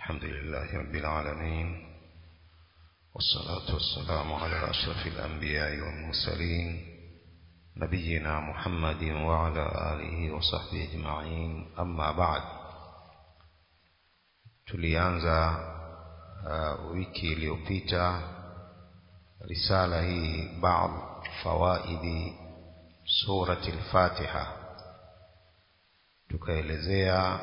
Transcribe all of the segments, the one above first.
الحمد لله رب العالمين، والصلاة والسلام على أشرف الأنبياء والمرسلين نبينا محمد وعلى آله وصحبه أجمعين. أما بعد، tulianza wiki iliyopita risala hii baadhi fawaidi surati al-Fatiha, tukaelezea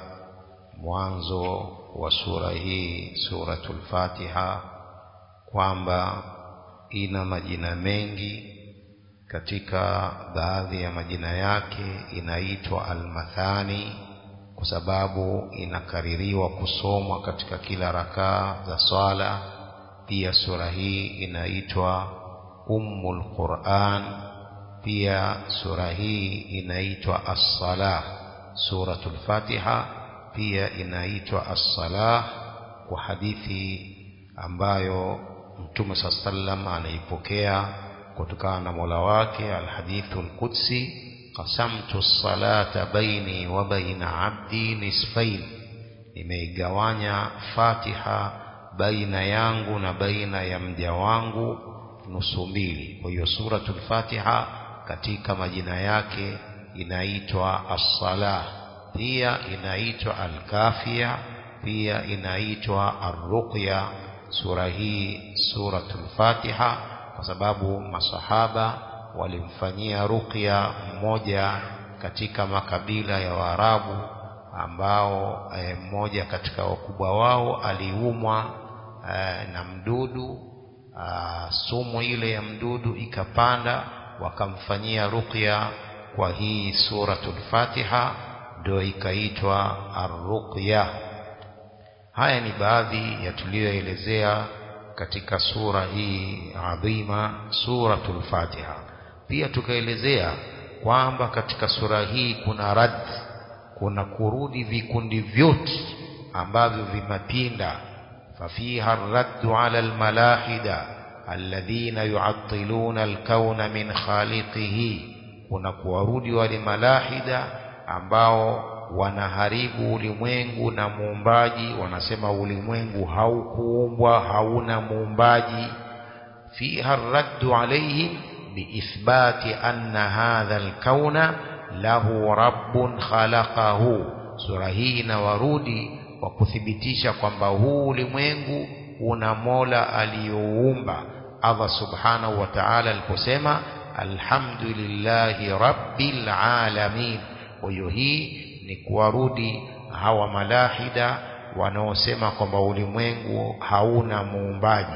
mwanzo wa sura hii suratul Fatiha kwamba ina majina mengi. Katika baadhi ya majina yake inaitwa al-Mathani kwa sababu inakaririwa kusomwa katika kila rakaa za swala. Pia sura hii inaitwa Ummul Quran. Pia sura hii inaitwa As-Salah. Suratul Fatiha pia inaitwa As-Salah kwa hadithi ambayo Mtume sallam anaipokea kutokana na Mola wake, al-hadithul qudsi, qasamtu as-salata baini wa baina 'abdi nisfain, nimeigawanya Fatiha baina yangu na baina ya mja wangu nusu mbili. Kwa hiyo suratul Fatiha katika majina yake inaitwa As-Salah, pia inaitwa Al-Kafiya, pia inaitwa Ar-Ruqya. Sura hii suratul Fatiha kwa sababu masahaba walimfanyia ruqya mmoja katika makabila ya Waarabu, ambao mmoja katika wakubwa wao aliumwa na mdudu, sumu ile ya mdudu ikapanda, wakamfanyia ruqya kwa hii suratul Fatiha, ndio ikaitwa Ar-Ruqya. Haya ni baadhi ya tuliyoelezea katika sura hii adhima suratul Fatiha. Pia tukaelezea kwamba katika sura hii kuna rad, kuna kurudi vikundi vyote ambavyo vimapinda. Fafiha ar-raddu ala al-malahida alladhina yu'attiluna al-kauna min khaliqihi, kuna kuwarudi wale malahida ambao wanaharibu ulimwengu na muumbaji, wanasema ulimwengu haukuumbwa, hauna muumbaji. Fiha ar-raddu alayhim biithbati anna hadha al-kauna lahu rabbun khalaqahu. Sura hii inawarudi kwa kuthibitisha kwamba huu ulimwengu una Mola aliyoumba. Allah subhanahu wa ta'ala aliposema alhamdulillahi rabbil alamin. Kwa hiyo hii ni kuwarudi hawa malahida wanaosema kwamba ulimwengu hauna muumbaji.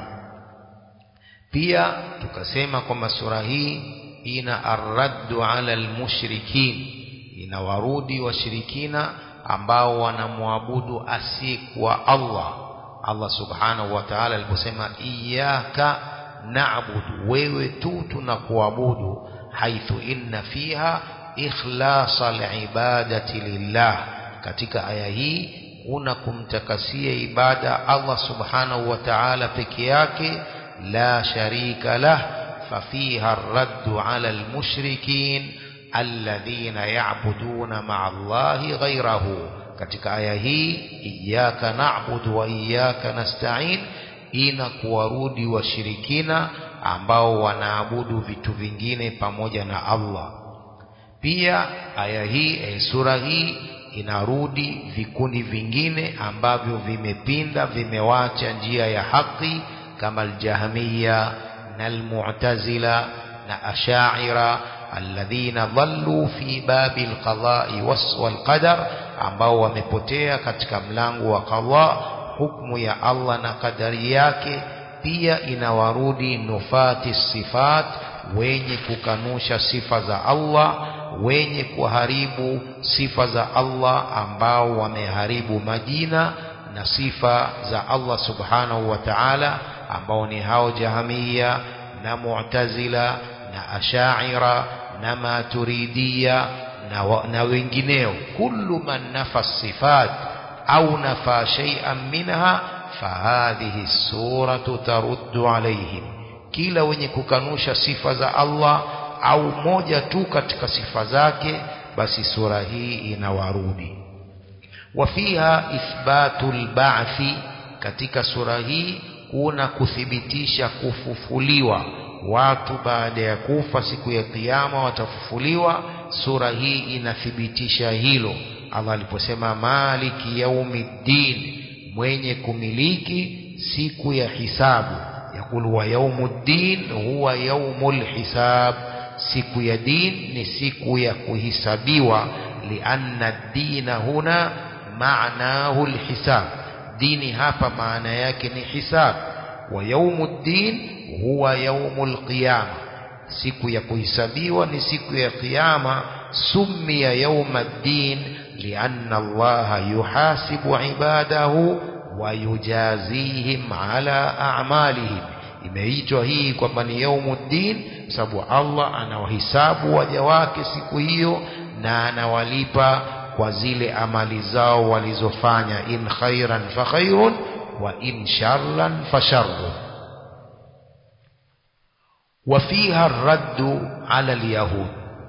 Pia tukasema kwamba sura hii ina ar-raddu ala al-mushrikin, inawarudi washirikina ambao wanamwabudu asiyekuwa Allah. Allah subhanahu wa ta'ala aliposema iyyaka na'budu, wewe tu tunakuabudu, haithu inna fiha ikhlasa al-ibadati lillah. Katika aya hii kuna kumtakasia ibada Allah subhanahu wa ta'ala peke yake, la sharika lah. Fafiha ar-raddu ala al-mushrikin alladhina ya'buduna ma'a Allahi ghayrahu. Katika aya hii iyyaka na'budu wa iyyaka nasta'in ina kuwarudi washirikina ambao wanaabudu vitu vingine pamoja na Allah. Pia aya hii sura hii inarudi vikundi vingine ambavyo vimepinda, vimewacha njia ya haki, kama al-Jahmiyya na al-Mu'tazila na Ash'ira alladhina dhallu fi babil qada'i wal qadar, ambao wamepotea katika mlango wa qada, hukumu ya Allah na kadari yake. Pia inawarudi nufati sifat, wenye kukanusha sifa za Allah, wenye kuharibu sifa za Allah, ambao wameharibu majina na sifa za Allah subhanahu wa ta'ala, ambao ni hao Jahmiya na Mu'tazila na Ash'ira na Maturidiyya na wengineo. Kullu man nafa sifat au nafa shay'an minha fahadhihi suratu taruddu alayhim, kila wenye kukanusha sifa za Allah au moja tu katika sifa zake, basi sura hii inawarudi. وفيها إثبات البعث katika sura hii kuna kuthibitisha kufufuliwa watu baada ya kufa, siku ya kiyama watafufuliwa. Sura hii inathibitisha hilo. Allah aliposema maliki yaumiddin, mwenye kumiliki siku ya hisabu. Yakulu wa yaumuddin huwa yaumul hisab, siku ya din ni siku ya kuhisabiwa. Lianna ad-dina huna maanahu al-hisab, dini hapa maana yake ni hisab. Wa yaumuddin huwa yaumul qiyama, siku ya kuhisabiwa ni siku ya kiyama. Summiya yaumaddin lianna Allah yuhasibu ibadahu wa yujazihim ala a'malihim. Imeitwa hii kwamba ni yaumuddin sababu Allah anawahisabu waja wake siku hiyo na anawalipa kwa zile amali zao walizofanya. In khairan fa khairun wa in sharran fa sharrun. وفيها الرد على اليهود.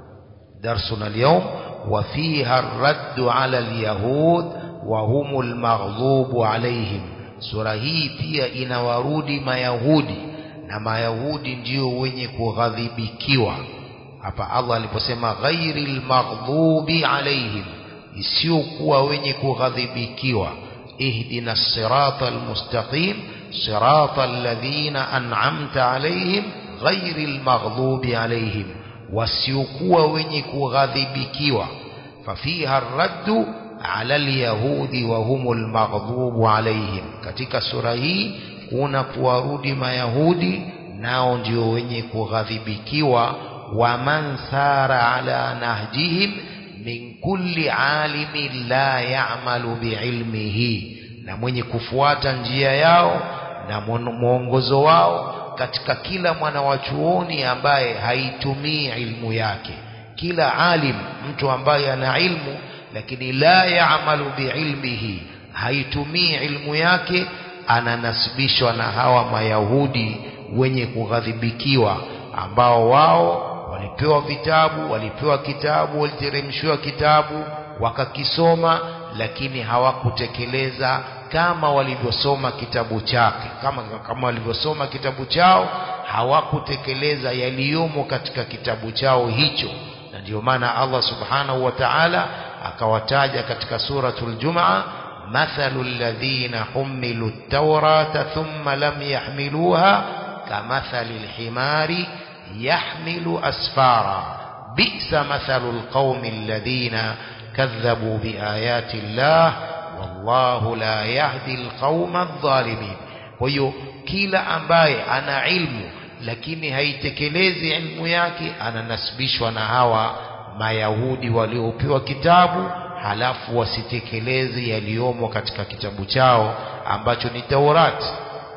درسنا اليوم وفيها الرد على اليهود وهم المغضوب عليهم. sura hii pia inawarudi mayahudi, na mayahudi ndio wenye kughadhibikiwa. Hapa Allah aliposema ghairil maghdubi alaihim, isiyokuwa wenye kughadhibikiwa. ihdina siratal mustaqim siratal ladhina an'amta alaihim ghairil maghdubi alaihim, wasiokuwa wenye kughadhibikiwa. Fafiha raddu ala alyahudi wa humul maghdubu alaihim. Katika sura hii kuna kuwarudi mayahudi, nao ndio wenye kughadhibikiwa. Wa man sara ala nahjihim min kulli alimin la ya'malu biilmihi, na mwenye kufuata njia yao na mwongozo wao katika kila mwanawachuoni ambaye haitumii ilmu yake. Kila alim, mtu ambaye ana ilmu lakini la ya'malu biilmihi, haitumii ilmu yake, ananasibishwa na hawa mayahudi wenye kughadhibikiwa, ambao wao walipewa vitabu, waliteremshiwa kitabu wakakisoma, lakini hawakutekeleza kama walivyosoma kitabu chake, kama walivyosoma kitabu chao, hawakutekeleza yaliyomo katika kitabu chao hicho. Na ndio maana Allah subhanahu wa ta'ala akawataja katika suratul Jumu'ah, mathalul ladhina humilu at-taurata thumma lam yahmiluha kamathalil himari yahmilu asfara bi'sa mathalul qaumil ladhina kadhabu biayati Allah wallahu la yahdi alqauma adh-dhalimin. Kwa hiyo kila ambaye ana ilmu lakini haitekelezi ilmu yake ananasibishwa na hawa mayahudi waliopewa kitabu halafu wasitekeleze yaliyomo katika kitabu chao ambacho ni Taurati.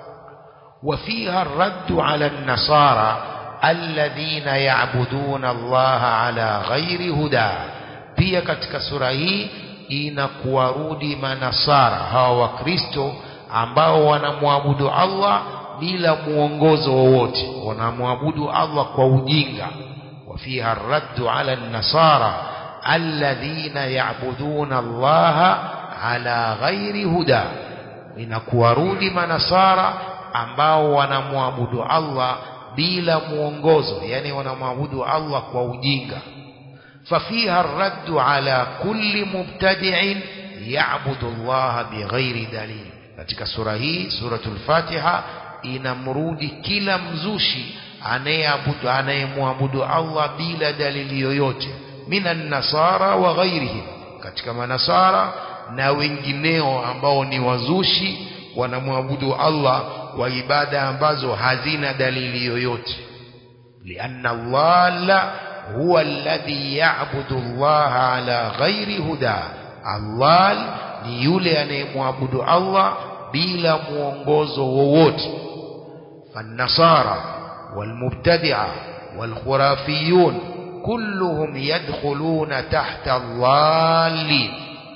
وفيها الرد على النصارى الذين يعبدون الله على غير هدى. pia katika sura hii inakuwarudi manasara, hawa wakristo ambao wanamwabudu Allah bila muongozo wowote, wanamwabudu Allah kwa ujinga. وفيها الرد على النصارى الذين يعبدون الله على غير هدى. inakuwarudi manasara ambao wanamwabudu Allah bila muongozo, yani wanamwabudu Allah kwa ujinga. ففيها الرد على كل مبتدع يعبد الله بغير دليل. katika sura hii, suratul Fatiha, inamrudi kila mzushi anayemwabudu Allah bila dalili yoyote, minan nasara wa ghairihim, katika manasara na wengineo ambao ni wazushi, wanamwabudu Allah kwa ibada ambazo hazina dalili yoyote. lianna Allah huwa alladhi ya'budu Allah ala ghairi huda. Allah ni yule anayemwabudu Allah bila muongozo wowote. فالنصارى والمبتدعة والخرافيون كلهم يدخلون تحت الضالين.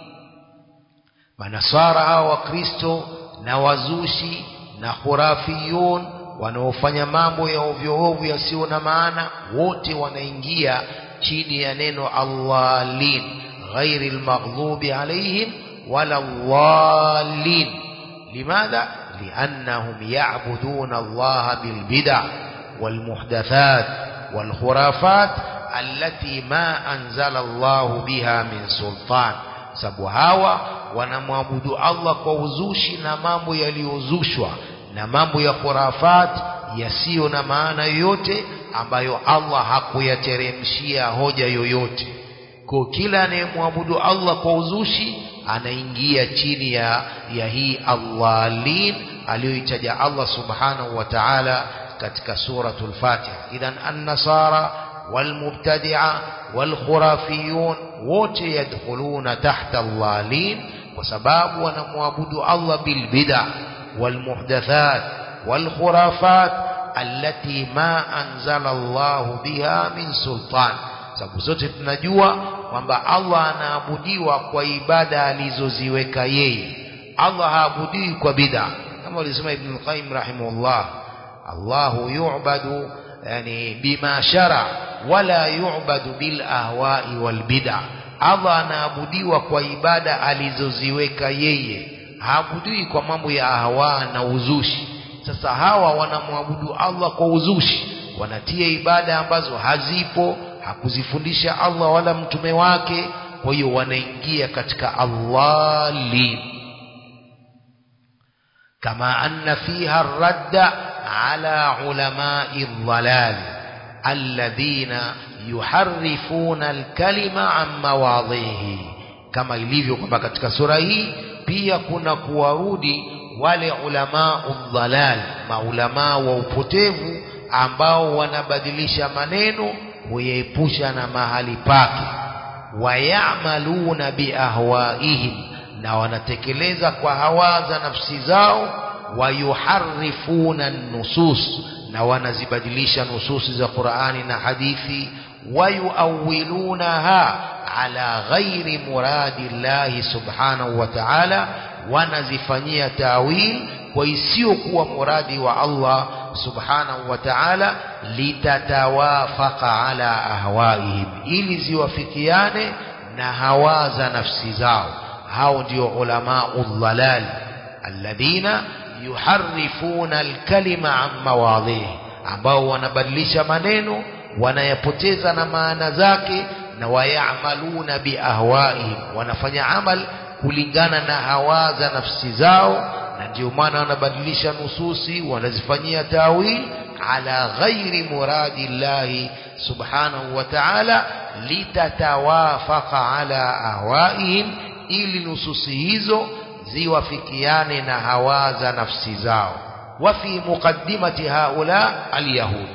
manasara wa Kristo na wazushi na khurafiyun wanaofanya mambo ya ovyo ovyo yasiyo na maana, wote wanaingia chini ya neno Allahin, ghairil maghdubi alaihim wala dhalin. لماذا؟ لأنهم يعبدون الله بالبدع والمحدثات والخرافات التي ما أنزل الله بها من سلطان. sababu hawa wanamwabudu Allah kwa uzushi na mambo yaliyozushwa na mambo ya khurafat yasiyo na maana yoyote ambayo Allah hakuyateremshia hoja yoyote. Kwa kila anayemwabudu Allah kwa uzushi anaingia chini ya hii Allahlin aliyoitaja Allah subhanahu wa ta'ala katika suratul Fatiha. Idhan an-nasara والمبتدعة والخرافيون wote yadkhuluna tahta Allahlin kwa sababu wanamwabudu Allah bil bid'ah wal muhdathat wal khurafat allati ma anzala Allah biha min sultan. Sababu zote tunajua kwamba Allah anaabudiwa kwa ibada alizoziweka yeye. Allah haabudiwi kwa bid'ah, kama alisema Ibn Qayyim rahimahullah, Allahu yu'badu yani bima shara wala yu'badu bil ahwa'i wal bid'ah. Allah anaabudiwa kwa ibada alizoziweka yeye, haabudiwi kwa mambo ya ahwa na uzushi. Sasa hawa wanamwabudu Allah kwa uzushi, wanatia ibada ambazo hazipo, hakuzifundisha Allah wala mtume wake, kwa hiyo wanaingia katika Allahlin. Kama anna fiha ar-radda ala ulama'i ad-dhalal alladhina yuharrifuna al-kalima an mawadhihi. Kama ilivyo kwamba katika sura hii pia kuna kuwarudi wale ulama ad-dhalal, maulama wa upotevu ambao wanabadilisha maneno kuyaepusha na mahali pake. Wayamaluna biahwaihim, na wanatekeleza kwa hawa za nafsi zao. Wayuharrifuna nusus, na wanazibadilisha nususi za Qur'ani na hadithi. Wayuawilunaha ala ghairi muradi Allah subhanahu wa ta'ala, wanazifanyia tawil kwa isiyokuwa muradi wa Allah subhanahu wa ta'ala. Litatawafaqa ala ahwaihim, ili ziwafikiane na hawa za nafsi zao. hao ndio ulama udhalal alladhina yuharrifuna alkalima an mawadhihi, ambao wanabadilisha maneno wanayapoteza na maana zake. Na wayamaluna biahwaihim, wanafanya amal kulingana na hawa za nafsi zao, na ndio maana wanabadilisha nususi, wanazifanyia tawil ala ghairi muradi llahi subhanahu wa ta'ala, litatawafaqa ala ahwaihim, ili nususi hizo ziwafikiane na hawa za nafsi zao. Wa fi muqaddimati haula alyahud,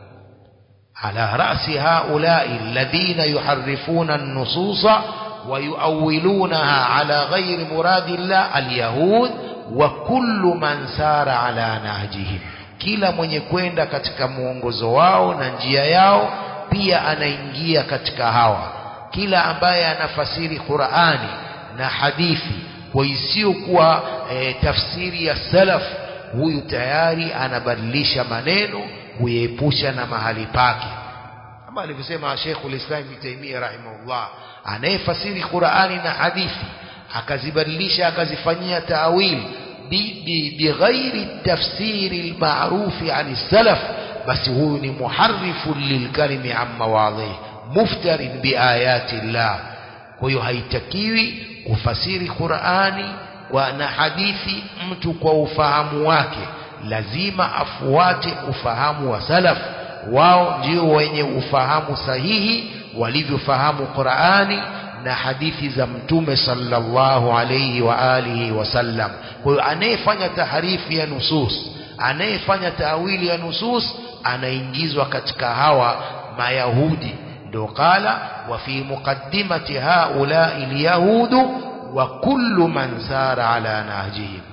ala ra'si haula alladhina yuharrifuna an-nususa wa yuawwilunaha ala ghairi muradi llah alyahud wa kullu man sara ala nahjihim, kila mwenye kwenda katika muongozo wao na njia yao pia anaingia katika hawa. Kila ambaye anafasiri Qur'ani na hadithi kwa isiyokuwa tafsiri ya salaf, huyu tayari anabadilisha maneno kuepusha na mahali pake, kama alivyosema Sheikhul Islam Ibn Taymiyyah rahimahullah. Anayefasiri Qur'ani na hadithi akazibadilisha akazifanyia ta'wil bighairi tafsiri al-ma'ruf 'an as-salaf, basi huyu ni muharrifun lilkalimi an mawadhihi, muftarin biayati llah. Kwa hiyo haitakiwi kufasiri Qur'ani na hadithi mtu kwa ufahamu wake, lazima afuate ufahamu wa salaf. Wao ndio wenye ufahamu sahihi walivyofahamu Qur'ani na hadithi za Mtume sallallahu alayhi wa alihi wasallam. Kwa hiyo anayefanya taharifi ya nusus, anayefanya taawili ya nusus, anaingizwa katika hawa mayahudi. Ndio qala wa fi muqaddimati haula alyahudu wa kullu man sara ala nahjihim,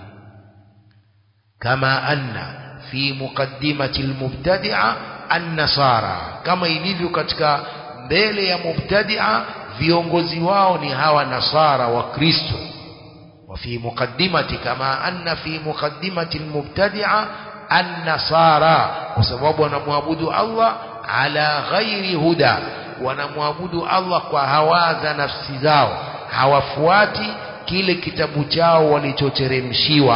kama anna fi muqaddimati almubtadi'a an-nasara, kama ilivyo katika mbele ya mubtadi'a viongozi wao ni hawa nasara wa Kristo. Wa fi muqaddimati, kama anna fi muqaddimati almubtadi'a an-nasara, kwa sababu wanamwabudu Allah ala ghairi huda, wanamwabudu Allah kwa hawa za nafsi zao, hawafuati kile kitabu chao walichoteremshiwa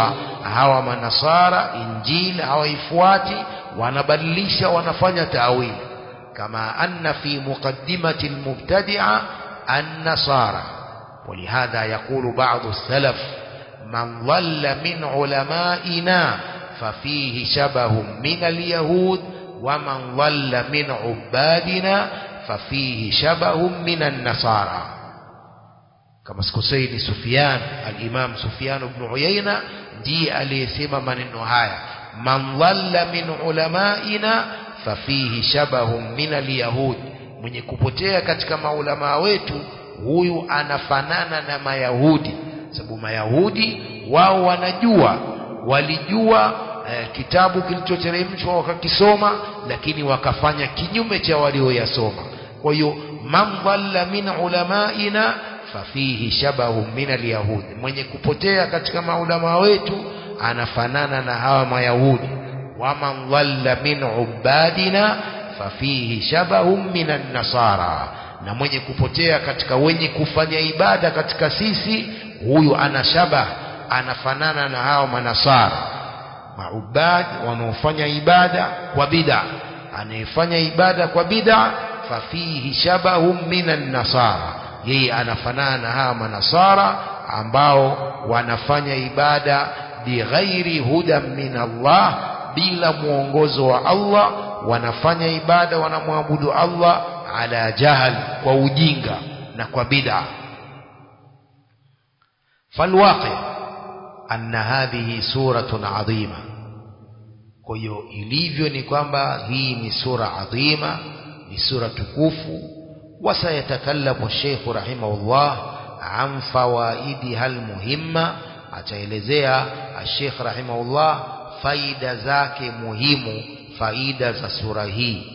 hawa manasara injili hawaifuati, wanabadilisha, wanafanya ta'wil. Kama anna fi muqaddimati almubtadi'a an-nasara. ولهذا يقول بعض السلف: من ضل من علمائنا ففيه شبه من اليهود، ومن ضل من عبادنا ففيه شبه من النصارى. كما سكسيني سفيان، الإمام سفيان بن عيينة دي aliyesema maneno haya: man dhalla min ulamaina fafihi shabahum min alyahud, mwenye kupotea katika maulama wetu huyu anafanana na Mayahudi. Sababu Mayahudi wao walijua kitabu kilichoteremshwa wakakisoma, lakini wakafanya kinyume cha walioyasoma. Kwa hiyo man dhalla min ulamaina fafihi shabahu min alyahud, mwenye kupotea katika maulama wetu anafanana na hawa Mayahudi. Wa man dhalla min ubadina fafihi shabahu min an-nasara, na mwenye kupotea katika wenye kufanya ibada katika sisi, huyu anafanana na hao manasara. Maubad wanaofanya ibada kwa bid'a, anayefanya ibada kwa bid'a fafihi shabahum minan nasara, yeye anafanana na hao manasara ambao wanafanya ibada bighairi hudan min Allah, bila muongozo wa Allah. Wanafanya ibada, wanamwabudu Allah ala jahal, kwa ujinga na kwa bid'a. Falwaqi anna hadhihi suratun adhima. Kwa hiyo ilivyo ni kwamba hii ni sura adhima, ni sura tukufu. Wasayatakallamu Sheikh rahimahullah an fawaidiha almuhimma, ataelezea Sheikh rahimahullah faida zake muhimu, faida za sura hii.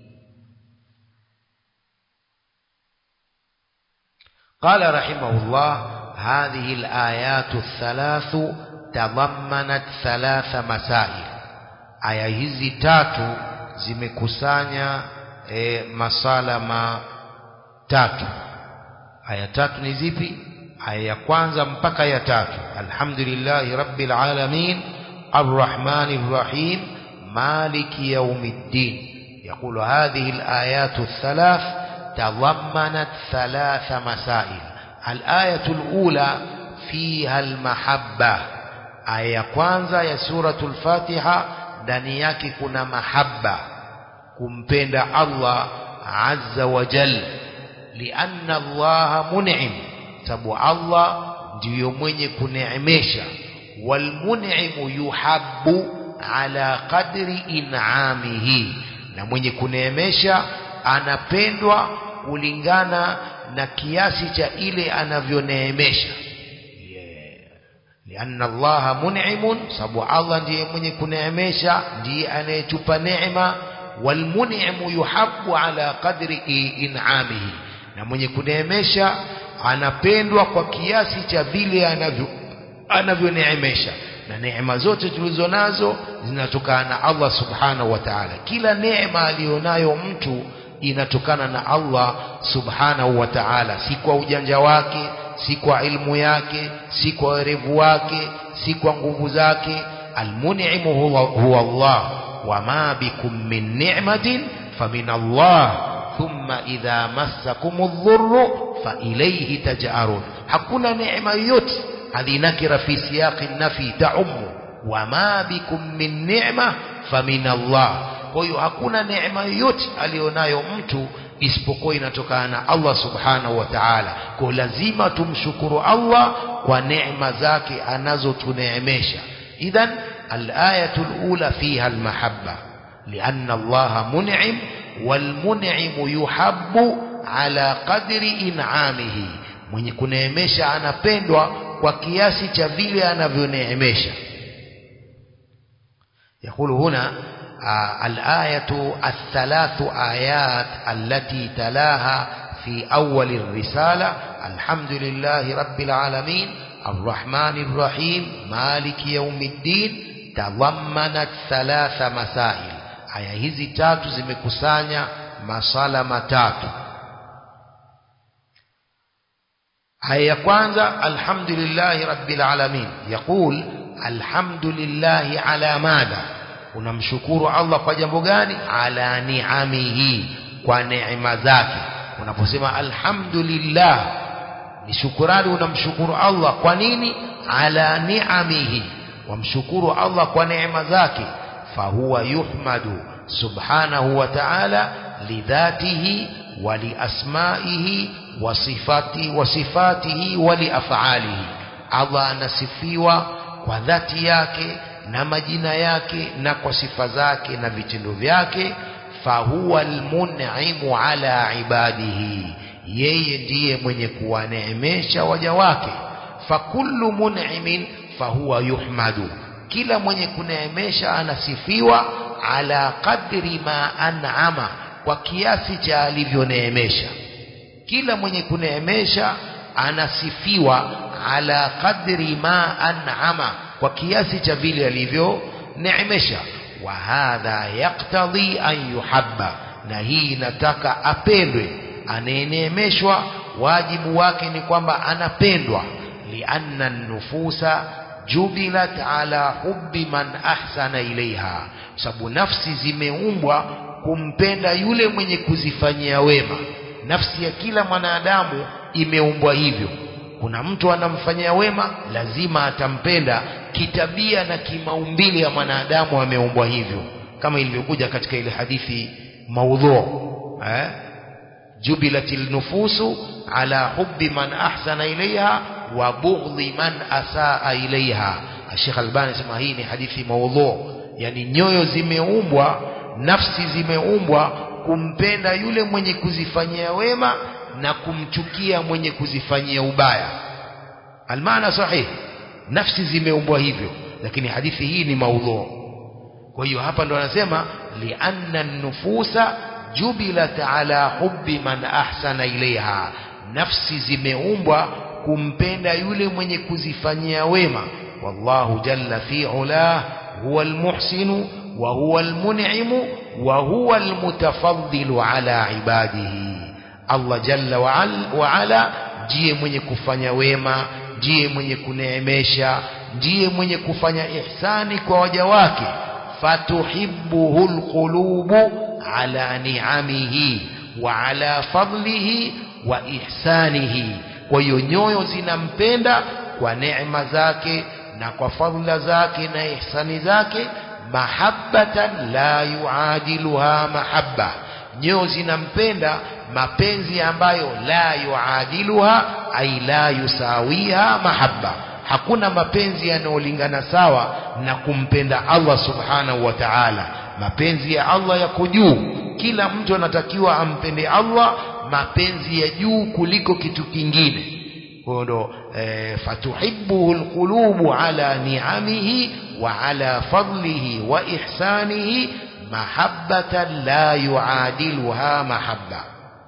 قال رحمه الله: هذه الآيات الثلاث تضمنت ثلاث مسائل. aya hizi tatu zimekusanya masala matatu. Aya tatu ni zipi? Aya ya kwanza mpaka ya tatu: alhamdulillahi rabbil alamin arrahmanir rahim maliki yawmiddin. يقول هذه الآيات الثلاث تضمنت ثلاث مسائل. الآية الأولى فيها المحبة. آية kwanza ya suratul Fatiha ndani yake kuna mahabba, kumpenda Allah azza wa jalla. Lianna Allah mun'im, sababu Allah ndiyo mwenye kuneemesha. Wal mun'imu yuhabbu ala qadri in'amihi, na mwenye kuneemesha anapendwa kulingana na kiasi cha ile anavyoneemesha. Lianna Allah mun'imun, sababu Allah ndiye mwenye kuneemesha, ndiye anayetupa neema. Wal mun'imu yuhabbu ala qadri in'amihi, na mwenye kuneemesha anapendwa kwa kiasi cha vile anavyoneemesha. Na neema zote tulizo nazo zinatokana na Allah subhanahu wa ta'ala. Kila neema alionayo mtu inatokana na Allah subhanahu wa ta'ala, si kwa ujanja wake, si kwa ilmu yake, si kwa werevu wake, si kwa nguvu zake. Almun'imu huwa Allah, wama bikum min ni'matin famin Allah, thumma idha massakumudh dhurru fa ilayhi taj'arun. Hakuna neema yoyote, hadhi nakira fi siyaqi nafi ta'ummu, wama bikum min ni'ma famin Allah. Kwa hiyo hakuna neema yoyote alionayo mtu isipokuwa inatokana na Allah subhanahu wa ta'ala. Kwa lazima tumshukuru Allah kwa neema zake anazotuneemesha. Idhan al-ayatu al-ula fiha al-mahabba, lianna Allah mun'im, wal mun'imu yuhabbu ala qadri in'amihi, mwenye kuneemesha anapendwa kwa kiasi cha vile anavyoneemesha. يقول هنا الآية الثلاث آيات التي تلاها في أول الرسالة: الحمد لله رب العالمين الرحمن الرحيم مالك يوم الدين، تضمنت ثلاث مسائل. aya hizi tatu zimekusanya masala matatu. aya ya kwanza: alhamdulillahi rabbil alamin. يقول alhamdulillahi ala madha, unamshukuru Allah kwa jambo gani? Ala ni'amihi, kwa neema zake. Unaposema alhamdulillah ni shukrani, unamshukuru Allah kwa nini? Ala ni'amihi, wamshukuru Allah kwa neema zake. Fahuwa yuhmadu subhanahu wa ta'ala lidhatihi wa liasmaihi wa sifatihi wa liaf'alihi. Allah anasifiwa kwa dhati yake na majina yake na kwa sifa zake na vitendo vyake. Fahuwa almun'imu ala ibadihi, yeye ndiye mwenye kuwaneemesha waja wake. Fakullu mun'imin fahuwa yuhmadu, kila mwenye kuneemesha anasifiwa. Ala qadri ma an'ama, kwa kiasi cha alivyoneemesha. Kila mwenye kuneemesha anasifiwa ala qadri ma an'ama, kwa kiasi cha vile alivyoneemesha. Wa hadha yaqtadi an yuhabba, na hii inataka apendwe. Anayeneemeshwa wajibu wake ni kwamba anapendwa. Lianna an-nufusa jubilat ala hubbi man ahsana ilaiha, sababu nafsi zimeumbwa kumpenda yule mwenye kuzifanyia wema. Nafsi ya kila mwanadamu imeumbwa hivyo. Kuna mtu anamfanyia wema, lazima atampenda. Kitabia na kimaumbile ya mwanadamu ameumbwa hivyo, kama ilivyokuja katika ile hadithi maudhu, jubilatil nufusu ala hubbi man ahsana ilaiha wa bughdhi man asaa ilaiha. Sheikh Albani sema hii ni hadithi maudhu, yani nyoyo zimeumbwa, nafsi zimeumbwa kumpenda yule mwenye kuzifanyia wema na kumchukia mwenye kuzifanyia ubaya. Almaana sahih, nafsi zimeumbwa hivyo, lakini hadithi hii ni maudhu. Kwa hiyo hapa ndo anasema lianna an-nufusa jubilat ala hubbi man ahsana ilaiha, nafsi zimeumbwa kumpenda yule mwenye kuzifanyia wema. Wallahu jalla fi ula huwa almuhsinu wa huwa almun'imu wa huwa almutafaddilu ala ibadihi. Allah jalla wa ala ndiye mwenye kufanya wema, ndiye mwenye kuneemesha, ndiye mwenye kufanya ihsani kwa waja wake. Fatuhibbuhu alqulubu ala ni'amihi wa ala fadlihi wa ihsanihi. Kwa hiyo nyoyo zinampenda kwa neema zake na kwa fadhila zake na ihsani zake. Mahabbatan la yuadiluha mahabba, nyoyo zinampenda mapenzi ambayo la yuadiluha, ay la yusawiha mahabba. Hakuna mapenzi yanayolingana sawa na kumpenda Allah subhanahu wa ta'ala. Mapenzi ya Allah yako juu, kila mtu anatakiwa ampende Allah mapenzi ya juu kuliko kitu kingine. Kwa ndo fatuhibbuhu alqulubu ala ni'amihi wa ala fadlihi wa ihsanihi mahabbatan la yuadiluha mahabba.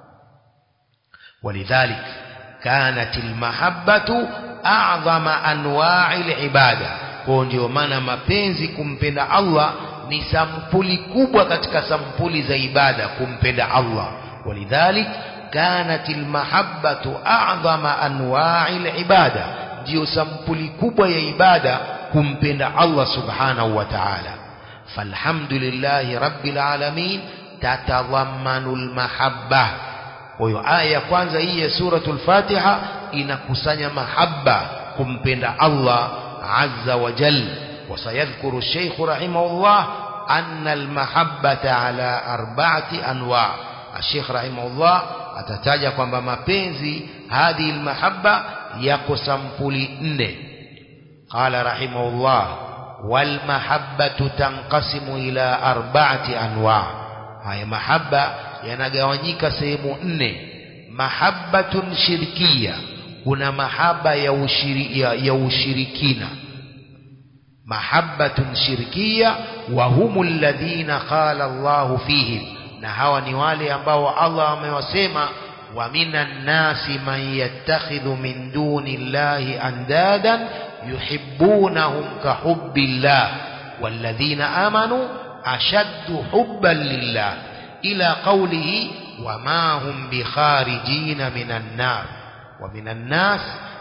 ولذلك كانت المحبة أعظم أنواع العبادة. kwa ndio maana mapenzi kumpenda Allah ni sampuli kubwa katika sampuli za ibada, kumpenda Allah. ولذلك كانت المحبة أعظم أنواع العبادة, ndio sampuli kubwa ya ibada kumpenda Allah subhanahu wa ta'ala. falhamdulillahi rabbil alamin tatadhammanu almahabba. Kwa hiyo aya ya kwanza hii ya suratul Fatiha inakusanya mahabba, kumpenda Allah azza wa jalla. وسيذكر الشيخ رحمه الله أن المحبة على 4 أنواع. الشيخ رحمه الله atataja kwamba mapenzi hadhi almahabba yako sampuli 4. قال رحمه الله والمحبة تنقسم إلى 4 أنواع. haya mahabba yanagawanyika sehemu 4. Mahabbatun shirkiya, kuna mahaba ya ushirikina. Mahabbatun shirkiya wa humul ladhina qala Allahu fihim, na hawa ni wale ambao Allah amewasema wa minan nasi man yattakhidhu min duni llahi andadan yuhibbunahum ka hubbillah walladhina amanu ashaddu hubban lillah ila qawlihi wama hum bikharijina minan nar. Wa minan nas,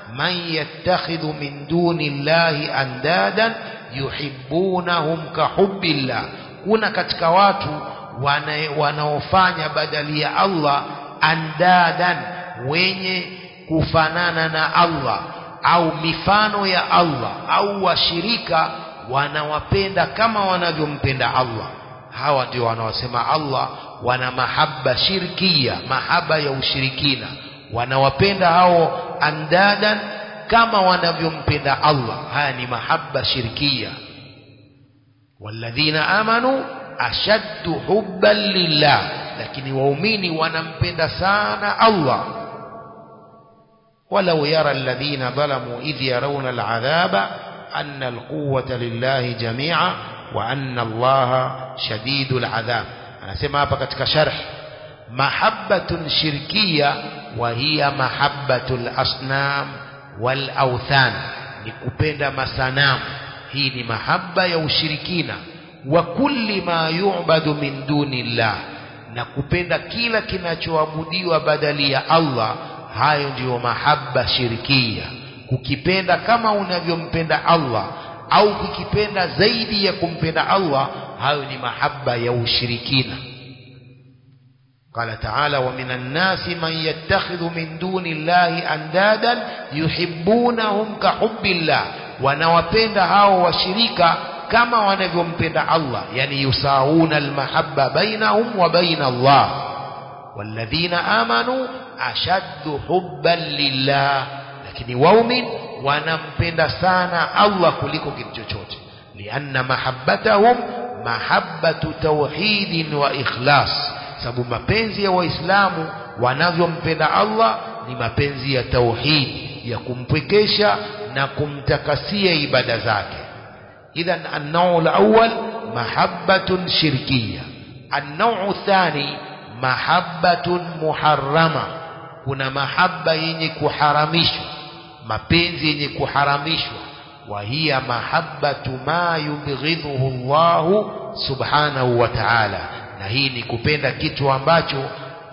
man yattakhidhu min duni llahi andadan yuhibbunahum kahubbillah, kuna katika watu wanaofanya badali ya Allah andadan, wenye kufanana na Allah au mifano ya Allah au washirika, wanawapenda kama wanavyompenda Allah. Hawa ndio wanaosema Allah wana mahaba shirkia, mahaba ya ushirikina. Wanawapenda hao andadan kama wanavyompenda Allah. Haya ni mahaba shirkia. Walladhina amanu ashaddu hubban lillah, lakini waumini wanampenda sana Allah. ولو يرى الذين ظلموا إذ يرون العذاب أن القوة لله جميعا وأن الله شديد العذاب. أنا سمع بكتك شرح محبة شركية وهي محبة الأصنام والأوثان، نكبند مسانام، هي محبة يوشركين وكل ما يعبد من دون الله، نكبند كلا kinachoabudiwa badali ya Allah. Hayo ndio mahaba shirkia. Kukipenda kama unavyompenda Allah au kukipenda zaidi ya kumpenda Allah, hayo ni mahaba ya ushirikina. Qala ta'ala wa minan nasi man yattakhidhu min duni llahi andadan yuhibbunahum kahubbillah, wanawapenda hao washirika kama wanavyompenda Allah, yani yusauna almahabba bainahum wa baina Allah. Walladhina amanu ashaddu hubban lillah, lakini waumin wanampenda sana Allah kuliko kitu chochote. Lianna mahabbatahum mahabbatu tauhidin wa ikhlas, sababu mapenzi ya waislamu wanavyompenda Allah ni mapenzi ya tauhid, ya kumpwekesha na kumtakasia ibada zake. Idhan an-naw' al-awwal mahabbatun shirkiyya. An-naw' ath-thani mahabbatun muharrama, kuna mahaba yenye kuharamishwa, mapenzi yenye kuharamishwa. Wa hiya mahabbatu ma yubghidhuhu Allah subhanahu wa ta'ala, na hii ni kupenda kitu ambacho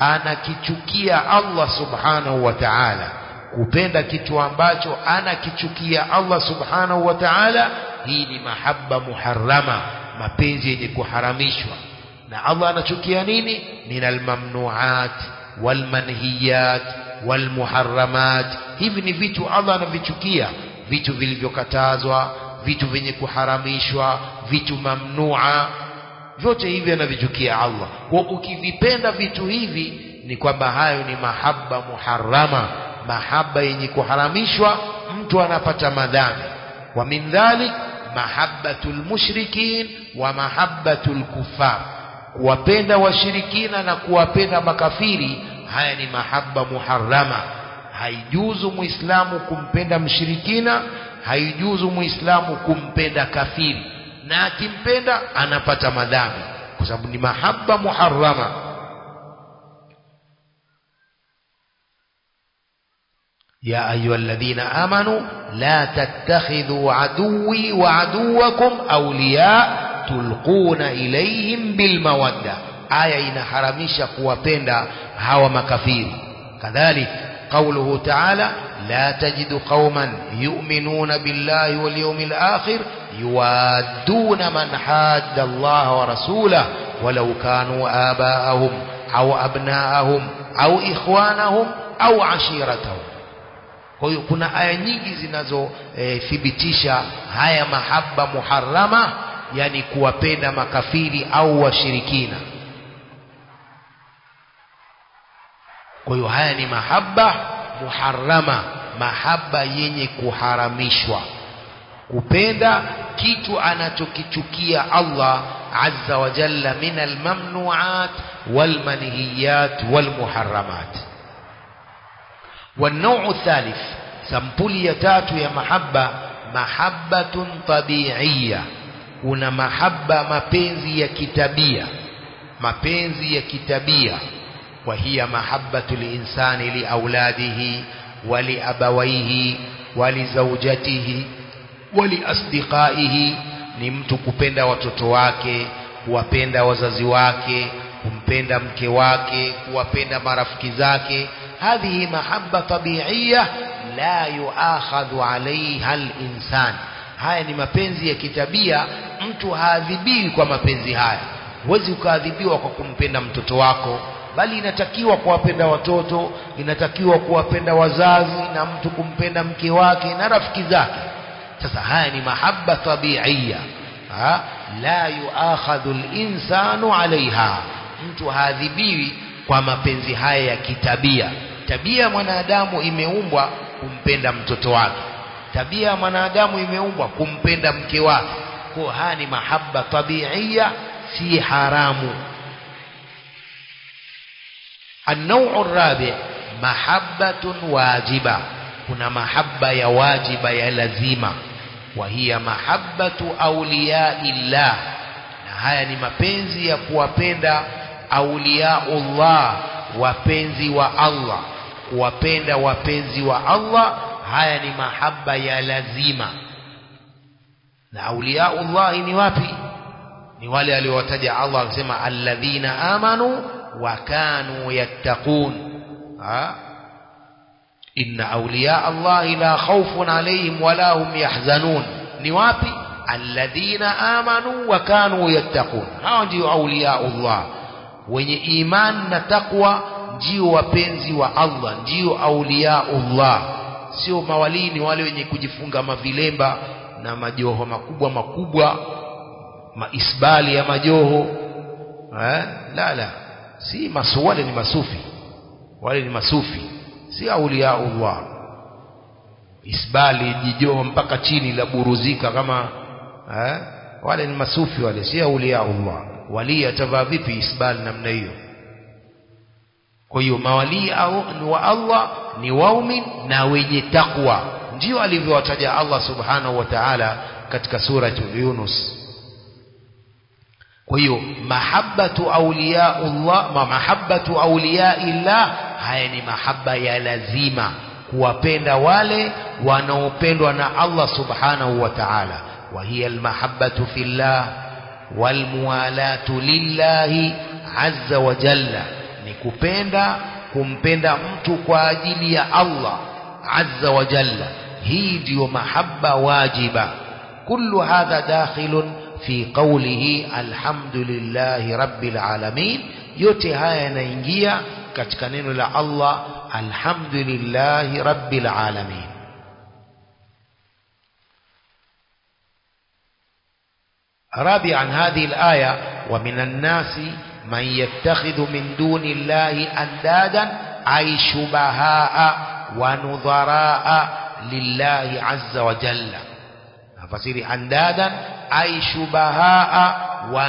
anakichukia Allah subhanahu wa ta'ala. Kupenda kitu ambacho anakichukia Allah subhanahu wa ta'ala, hii ni mahabba muharrama, mapenzi yenye kuharamishwa. Na Allah anachukia nini? Minal mamnuat wal manhiyat wal muharramat. Hivi ni vitu Allah anavichukia, vitu vilivyokatazwa, vitu vyenye kuharamishwa, vitu mamnua, vyote hivi anavichukia Allah. Kwa ukivipenda vitu hivi ni kwamba hayo ni mahabba muharrama, mahaba yenye kuharamishwa, mtu anapata madhambi. Wa min dhalik mahabbatul mushrikin wa mahabbatul kuffar, kuwapenda washirikina na kuwapenda makafiri, haya ni mahaba muharrama. Haijuzu muislamu kumpenda mshirikina, haijuzu muislamu kumpenda kafiri, na akimpenda anapata madhambi kwa sababu ni mahaba muharrama. يا أيها الذين آمنوا لا تتخذوا عدوي وعدوكم أولياء تلقون إليهم بالمودة. آية إنحرمش kuwapenda hawa makafiri. كذلك قوله تعالى لا تجد قوما يؤمنون بالله واليوم الآخر يوادون من حاد الله ورسوله ولو كانوا آباءهم أو أبناءهم أو إخوانهم أو عشيرتهم. Kwa hiyo kuna aya nyingi zinazothibitisha haya mahaba muharrama, yani kuwapenda makafiri au washirikina. Kwa hiyo haya ni mahaba muharrama, mahaba yenye kuharamishwa, kupenda kitu anachokichukia Allah azza wa jalla min almamnuat walmanhiyat walmuharramat. والنوع الثالث سمبولية تاتو يا محبة محبة طبيعية. kuna mahaba mapenzi ya kitabia, mapenzi ya kitabia. وهي محبة الإنسان لأولاده ولأبويه ولزوجته ولأصدقائه. ni mtu kupenda watoto wake, kuwapenda wazazi wake, kumpenda mke wake, kuwapenda marafiki zake. هذه محبة طبيعية la yuakhadhu alaiha al-insan. Haya ni mapenzi ya kitabia, mtu haadhibiwi kwa mapenzi haya. Huwezi ukaadhibiwa kwa kumpenda mtoto wako, bali inatakiwa kuwapenda watoto, inatakiwa kuwapenda wazazi, na mtu kumpenda mke wake na rafiki zake. Sasa haya ni mahabba tabiiya, la yuakhadhu al-insanu alaiha. Mtu haadhibiwi kwa mapenzi haya ya kitabia. Tabia ya mwanadamu imeumbwa kumpenda mtoto wake, tabia ya mwanadamu imeumbwa kumpenda mke wake. Kwa haya ni mahabba tabiiya, si haramu. النوع الرابع محبة واجبة. kuna mahabba ya wajiba ya lazima, wa hiya mahabbatu awliyaillah. Na haya ni mapenzi ya kuwapenda awliyaullah, wapenzi wa Allah. Kuwapenda wapenzi wa Allah, haya ni mahabba ya lazima. Na awliyaullah ni wapi? Ni wale aliowataja Allah akisema alladhina amanu wa kanu yattaqun. Inna awliya Allahi la khawfun alayhim wa la hum yahzanun. Ni wapi? Alladhina amanu wa kanu yattaqun. Hao ndio awliya Allah, wenye iman na taqwa, ndio wapenzi wa Allah, ndio awliya Allah. Sio mawali ni wale wenye kujifunga mavilemba na majoho makubwa makubwa, maisbali ya majoho. La, si wale ni masufi, wale ni masufi, si awliya Allah. Isbali jijoho mpaka chini la buruzika kama wale ni masufi, wale si awliya Allah. Wali atavaa vipi isbali namna hiyo? Kwa hiyo mawali wa Allah ni waumin na wenye takwa, ndio alivyowataja Allah subhanahu wa ta'ala katika sura Yunus. Kwa hiyo mahabbatu awliyaullah, mahabbatu awliyaillah, haya ni mahabba ya lazima, kuwapenda wale wanaopendwa na Allah subhanahu wa ta'ala. Wa hiya almahabbatu fillah walmuwalatu lillahi azza wa jalla, ni kumpenda mtu kwa ajili ya Allah azza wa jalla. Hii ndio mahabba wajiba. Kullu hadha dakhilun fi qawlihi alhamdulillahi rabbil alamin. Yote haya yanaingia katika neno la Allah alhamdulillahi rabbil alamin. رابعا هذه الآية ومن الناس من يتخذ من دون الله أندادا أي شبهاء ونظراء لله عز وجل. فسيري أندادا أي شبهاء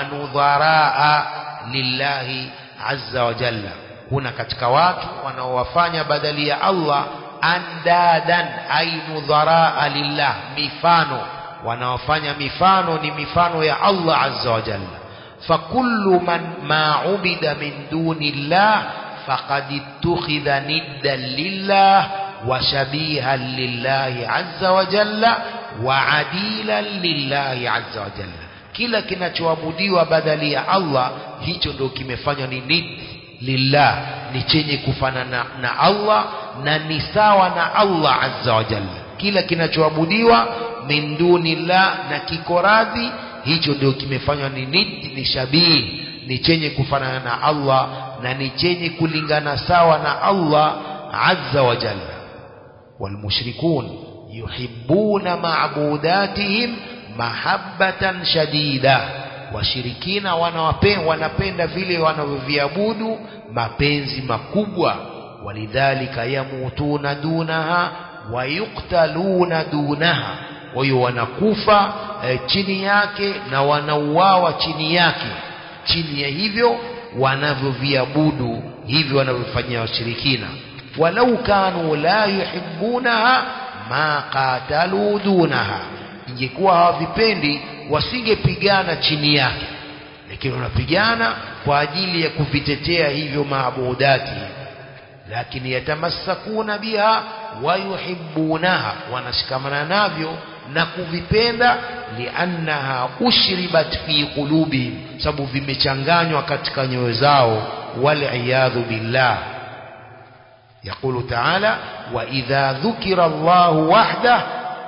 ونظراء لله عز وجل. kuna katika watu wanaowafanya badali ya Allah andadan ay nudharaa lillah, mifano. Wanaofanya mifano ni mifano ya Allah azza wa jalla. Fakullu man ma ubida min dunillah faqad ittakhadha niddan lillah wa shabihan lillahi azza wa jalla wa adilan lillahi azza wa jalla. Kila kinachoabudiwa badali ya Allah, hicho ndio kimefanywa ni nid lillah, ni chenye kufanana na Allah na ni sawa na Allah azza wa jalla. Kila kinachoabudiwa min dunillah na kiko radhi, hicho ndio kimefanywa ni nid, ni shabih, ni chenye kufanana na Allah na ni chenye kulingana sawa na Allah azza wa jalla. Wal mushrikun yuhibbuna ma'budatihim mahabbatan shadida. Washirikina wanapenda vile wanavyoviabudu mapenzi makubwa. Walidhalika yamutuna dunaha wa yuqtaluna dunaha. Kwa hiyo wanakufa chini yake na wanauawa chini yake, chini ya hivyo wanavyoviabudu, hivyo wanavyofanyia washirikina. Walau kanu la yuhibbunaha ma qatalu dunaha. Ingekuwa hawavipendi wasingepigana chini yake, lakini wanapigana kwa ajili ya kuvitetea hivyo maabudati. Lakini yatamassakuna biha wa yuhibbunaha, wanashikamana navyo na kuvipenda. Liannaha ushribat fi qulubihim, sababu vimechanganywa katika nyoyo zao. Wal iyadhu billah. يقول تعالى وإذا ذكر الله وحده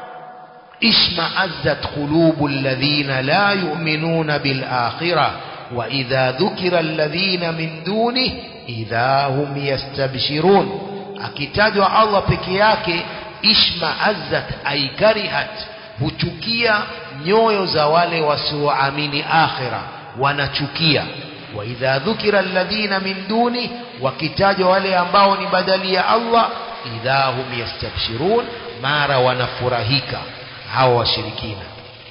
اشمأزت قلوب الذين لا يؤمنون بالآخرة وإذا ذكر الذين من دونه إذا هم يستبشرون. akitajwa Allah peke yake ishma'azzat ay karihat, huchukia nyoyo za wale wasioamini akhira, wanachukia. wa idha dhukira alladhina min duni, wakitajwa wale ambao ni badali ya Allah, idha hum yastabshirun, mara wanafurahika hawa washirikina.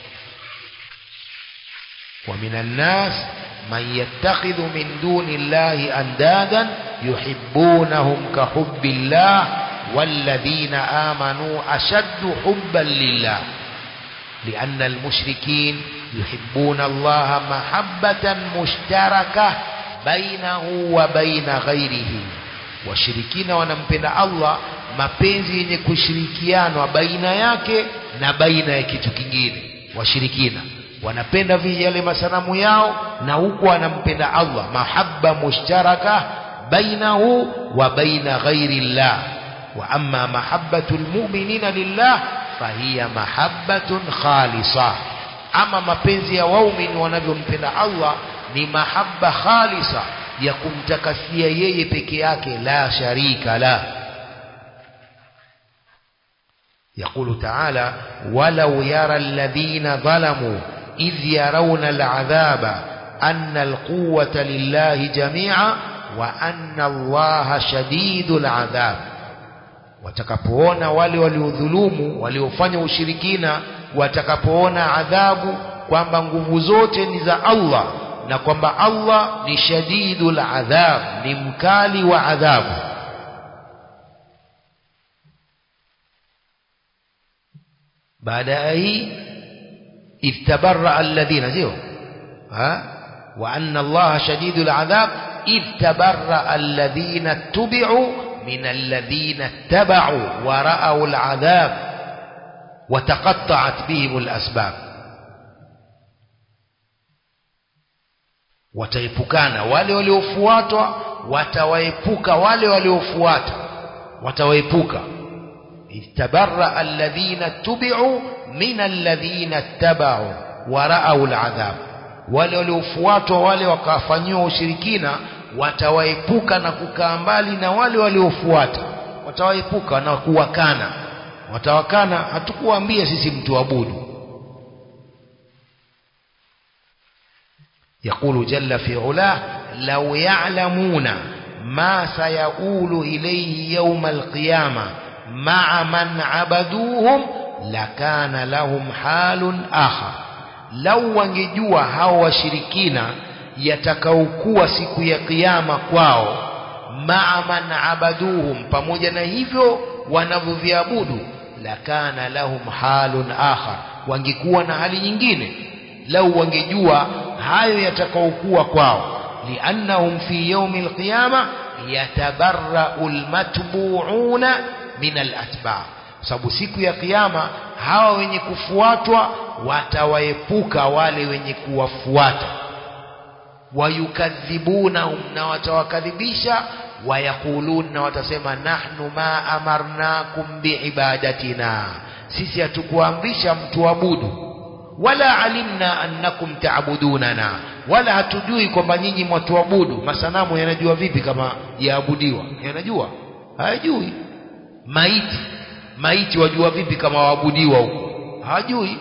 wa minan nas man yattakhidhu min duni Allahi andadan yuhibbunahum ka hubbillah walladhina amanu ashaddu hubban lillah لأن المشركين يحبون الله محبة مشتركة بينه وبين غيره. washirikina wanampenda Allah mapenzi yenye kushirikiana baina yake na baina ya kitu kingine. washirikina wanapenda yale masanamu yao na huko wanampenda Allah, mahabba mushtaraka bainahu wa baina ghairi Allah. wa amma mahabbatul mu'minina lillah fahiya mahabbatun khalisa, ama mapenzi ya waumini wanavyompenda Allah ni mahabba khalisa ya kumtakasia yeye peke yake, la sharika la. يقول تعالى ولو يرى الذين ظلموا إذ يرون العذاب أن القوة لله جميعا وأن الله شديد العذاب. watakapoona wale waliodhulumu, waliofanya ushirikina, watakapoona adhabu kwamba nguvu zote ni za Allah na kwamba Allah ni shadidul adhab, ni mkali wa adhabu. baada ya hii ittabarra alladhina, sio wa anna Allah shadidul adhab, ittabarra alladhina tubi'u من الذين اتبعوا ورأوا العذاب وتقطعت بهم الأسباب. wataepukana wale waliofuatwa, watawaepuka wale waliofuata, watawaepuka. ittabarra alladhina tubi'u min alladhina ittaba'u wa ra'aw al'adhab, wale waliofuatwa wale wakafanyiwa ushirikina watawaepuka na kukaa mbali na wale waliofuata, watawaepuka na kuwakana. watawakana, hatukuambia sisi mtuabudu. يقول جل في علاه لو يعلمون ما سيؤول إليه يوم القيامة مع من عبدوهم لكان لهم حال آخر. لو wangejua hao washirikina yatakaokuwa siku ya kiyama kwao, ma'a man abaduhum, pamoja na hivyo wanavyoviabudu, lakana lahum halun akhar, wangekuwa na hali nyingine. lau wangejua hayo yatakaokuwa kwao, liannahum fi yawmil qiyama yatabarra'ul matbu'una min al-atba', sababu siku ya kiyama hawa wenye kufuatwa watawaepuka wale wenye kuwafuata. wayukadhibunahum, na watawakadhibisha. wayakulun, na watasema nahnu ma amarnakum biibadatina, sisi hatukuamrisha mtuabudu. wala alimna annakum ta'budunana, wala hatujui kwamba nyinyi mwatuabudu. masanamu yanajua vipi kama yaabudiwa? yanajua? hayajui. maiti wajua vipi kama waabudiwa huko? hawajui.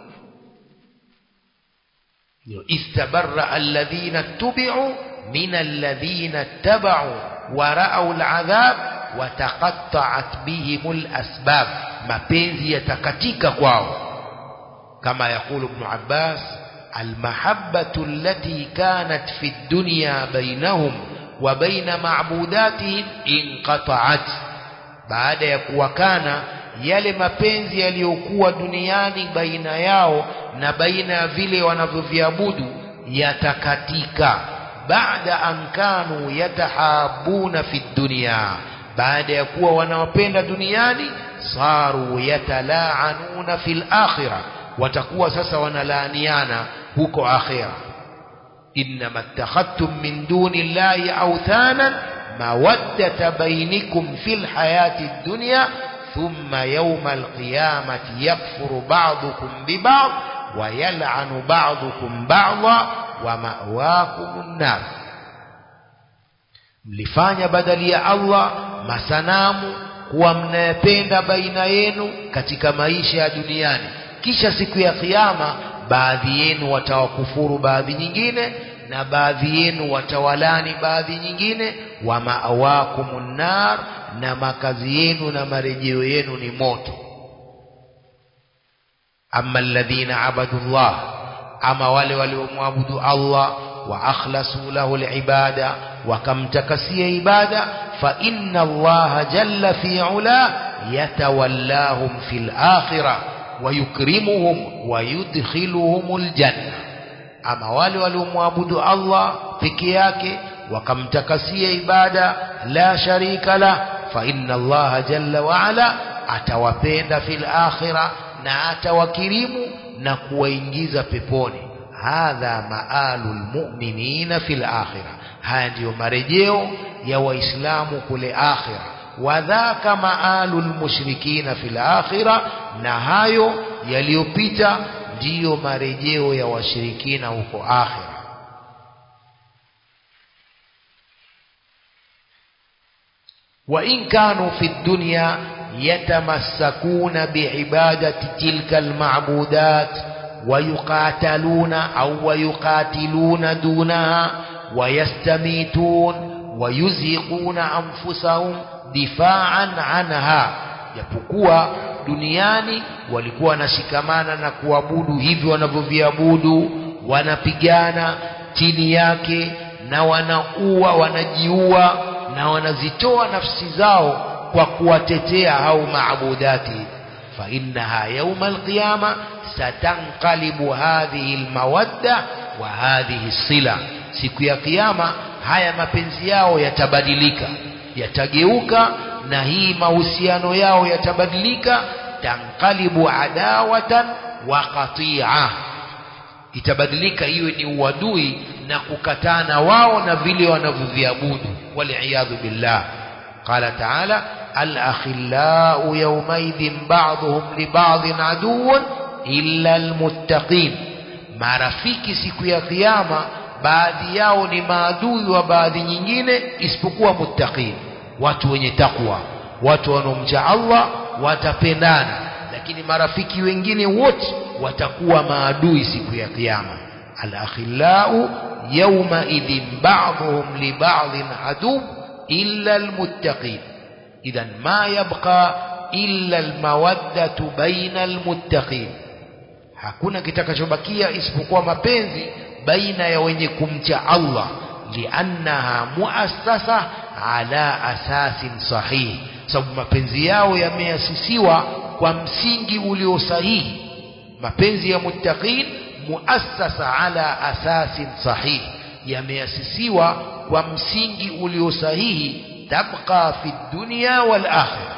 istabarra alladhina tubi'u min alladhina ittaba'u wa ra'aw al'adhab wa taqatta'at bihimul asbab, mapenzi yatakatika kwao. كما يقول ابن عباس المحبة التي كانت في الدنيا بينهم وبين معبوداتهم انقطعت. baada ya kuwakana yale mapenzi yaliyokuwa duniani baina yao na baina ya vile wanavyoviabudu yatakatika. baada an kanu yatahabuna fi dunya, baada ya kuwa wanawapenda duniani, saru yatala'anuna fil akhirah, watakuwa sasa wanalaaniana huko akhira. innama ittakhadtum min duni llahi awthanan mawaddata bainikum fil hayati dunya thumma yawma alqiyamati yakfuru ba'dukum bi ba'd wa yal'anu ba'dukum ba'dha wa ma'wakumun nar. Mlifanya badali ya Allah masanamu kuwa mnayapenda baina yenu katika maisha ya duniani, kisha siku ya kiyama baadhi yenu watawakufuru baadhi nyingine na baadhi yenu watawalani baadhi nyingine. Wa ma'wakumun nar, na makazi yenu na marejeo yenu ni moto. Amma alladhina abadullah, ama wale waliomwabudu Allah wa akhlasu lahu alibada, wakamtakasia ibada, fa inna Allah jalla fi ula yatawallahum fil akhirah wa yukrimuhum wa yudkhiluhumul janna. Ama wale waliomwabudu Allah peke yake wakamtakasia ibada la sharika la, fa inna Allah jalla wa ala atawapenda fil akhirah na atawakirimu na kuwaingiza peponi. Hadha maalul mu'minina fil akhirah, haya ndiyo marejeo ya waislamu kule akhirah. Wa dhaka maalul mushrikina fil akhirah, na hayo yaliyopita ndiyo marejeo ya washirikina huko akhirah. Wa in kanu fi dunya yatamassakuna biibadati tilka almabudat wa yuqataluna au wa yuqatiluna dunaha wa yastamitun wa yuziquna anfusahum difa'an anha. Japokuwa duniani walikuwa wanashikamana na kuabudu hivyo wanavyoviabudu, wanapigana chini yake na wanaua, wanajiua na wanazitoa nafsi zao kwa kuwatetea hao maabudati. Fa innaha yawma alqiyama satanqalibu hadhihi almawadda wa hadhihi sila, siku ya kiyama haya mapenzi yao yatabadilika, yatageuka, na hii mahusiano yao yatabadilika. Tanqalibu adawatan wa qati'a, itabadilika iwe ni uadui na kukatana wao na vile wanavyoviabudu. Wal'iyadhu billah. Qala ta'ala al-akhillau yawmaidhin ba'dhum li ba'dhin aduwwun illa al-muttaqin, marafiki siku ya kiyama baadhi yao ni maadui wa baadhi nyingine isipokuwa muttaqin, watu wenye takwa, watu wanaomcha Allah watapendana, lakini marafiki wengine wote watakuwa maadui siku ya kiyama. Al-akhillau yawma idhin ba'dhum li ba'dhin adu illa al-muttaqin. Idhan ma yabqa illa al-mawaddatu baina al-muttaqin, hakuna kitakachobakia isipokuwa mapenzi baina ya wenye kumcha Allah. Liannaha muassasa ala asasin sahih, sababu mapenzi yao yameasisiwa kwa msingi ulio sahihi. Mapenzi ya muttaqin muassasa ala asasin sahih, yameasisiwa kwa msingi ulio sahihi. Tabqa fi dunya wal akhirah,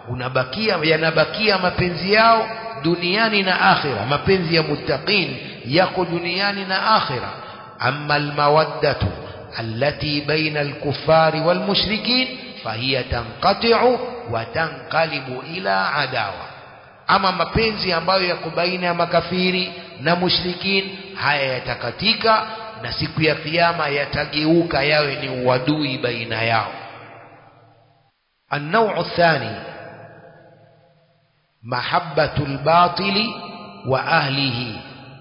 yanabakia mapenzi yao duniani na akhira. Mapenzi ya muttaqin yako duniani na akhira. Amma almawaddatu allati baina alkuffari walmushrikin fahiya tanqati'u wa tanqalibu ila adawa. Ama mapenzi ambayo yako baina ya makafiri na mushrikin, haya yatakatika na siku ya kiyama yatageuka yawe ni uadui baina yao. النوع الثاني محبة الباطل وأهله.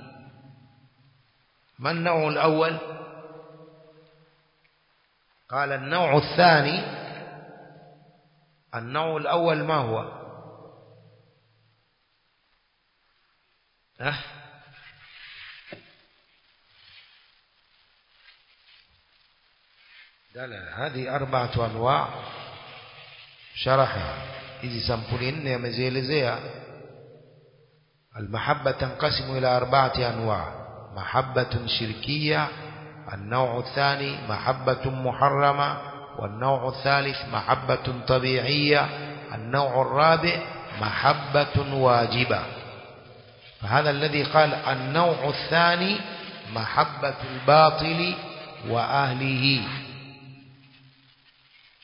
ما النوع الأول؟ قال النوع الثاني. النوع الأول ما هو؟ لا، هذه 4 أنواع شرحها. إذا سمبولين يمزيلزيها. المحبة تنقسم إلى 4 أنواع: محبة شركية، النوع الثاني محبة محرمة، والنوع الثالث محبة طبيعية، النوع الرابع محبة واجبة. فهذا الذي قال النوع الثاني محبة الباطل وأهله.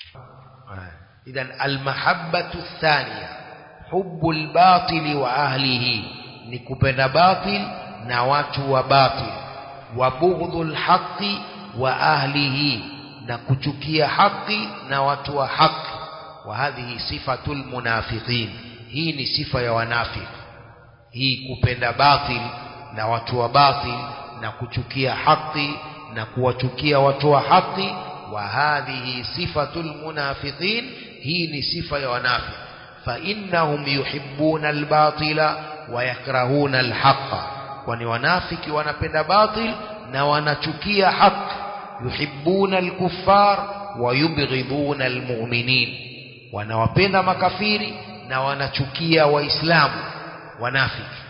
idhan almahabbatu thaniya hubbul batil wa ahlihi, ni kupenda batil na watu wa batil, wa bughdhul haqqi wa ahlihi, na kuchukia haki na watu wa haki. Wa hadhihi sifatul munafiqin, hii ni sifa ya wanafiki, hii kupenda batil na watu wa batil na kuchukia haki na kuwachukia watu wa haki. Wa hadhihi sifatul munafiqin, hii ni sifa ya wanafiki. Fa innahum yuhibbuna albatila wa yakrahuna alhaqa, kwani wanafiki wanapenda batil na wanachukia haki. Yuhibbuna alkuffar wa yubghiduna almu'minin, wanawapenda makafiri na wanachukia waislamu wanafiki.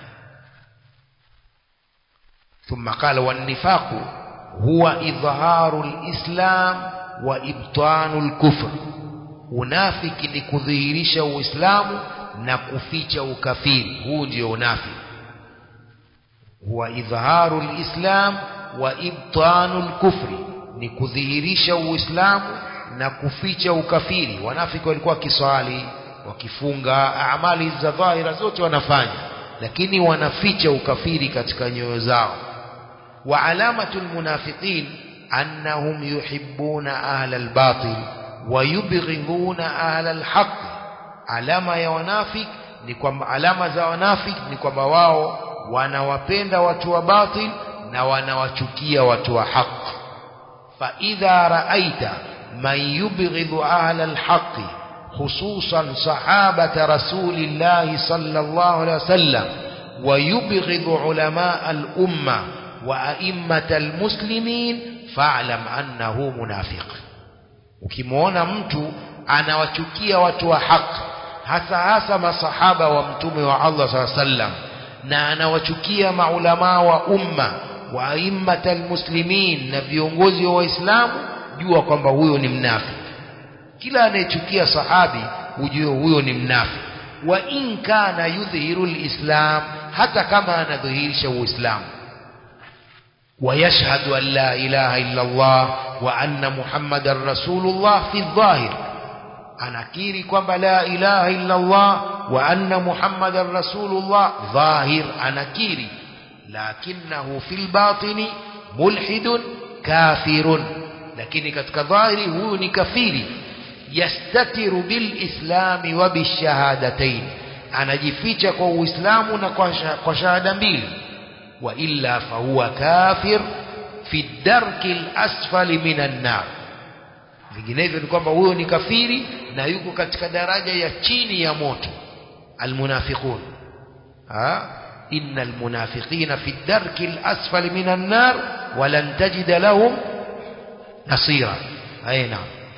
ثم قال والنفاق هو إظهار الإسلام وإبطان الكفر. unafiki ni kudhihirisha uislamu na kuficha ukafiri, huu ndio unafiki. huwa idhaharu alislam wa ibtanu alkufri, ni kudhihirisha uislamu na kuficha ukafiri. Wanafiki walikuwa kiswali, wakifunga, amali za dhahira zote wanafanya, lakini wanaficha ukafiri katika nyoyo zao. wa alamatul munafiqin annahum yuhibbuna ahla albatil wa yubghiduna ahla alhaq. alama ya wanafiki ni kwamba, alama za wanafiki ni kwamba wao wanawapenda watu wa batil na wanawachukia watu wa haq. fa idha ra'aita man yubghidhu ahla alhaq khususan sahabata rasulillahi sallallahu alaihi wasallam wa yubghidhu ulama al-umma wa a'immat al-muslimin fa'lam annahu munafiq. Ukimwona mtu anawachukia watu wa haki, hasa masahaba wa mtume wa Allah sallallahu alaihi wasallam, na anawachukia maulama wa umma wa a'immat al-muslimin, na viongozi wa Waislamu, jua kwamba huyo ni mnafiki. Kila anayechukia sahabi ujue huyo ni mnafiki. wa in kana yudhihiru al-islam, hata kama anadhihirisha uislamu. wa yashhadu an la ilaha illa Allah wa anna muhammadar rasulullah fi dhahir, anakiri kwamba la ilaha illa Allah wa anna muhammadar rasulullah dhahir, anakiri. lakinahu fil batini mulhidun kafirun, lakini katika dhahiri huyo ni kafiri. yastatiru bil islami wa bishahadatain, anajificha kwa uislamu na kwa shahada mbili. wa illa fahuwa kafir fi darkil asfali minan nar, vinginevyo ni kwamba huyo ni kafiri na yuko katika daraja ya chini ya moto. almunafiqun innal munafiqina fi darkil asfali minan nar wa lan tajida lahum nasira. aina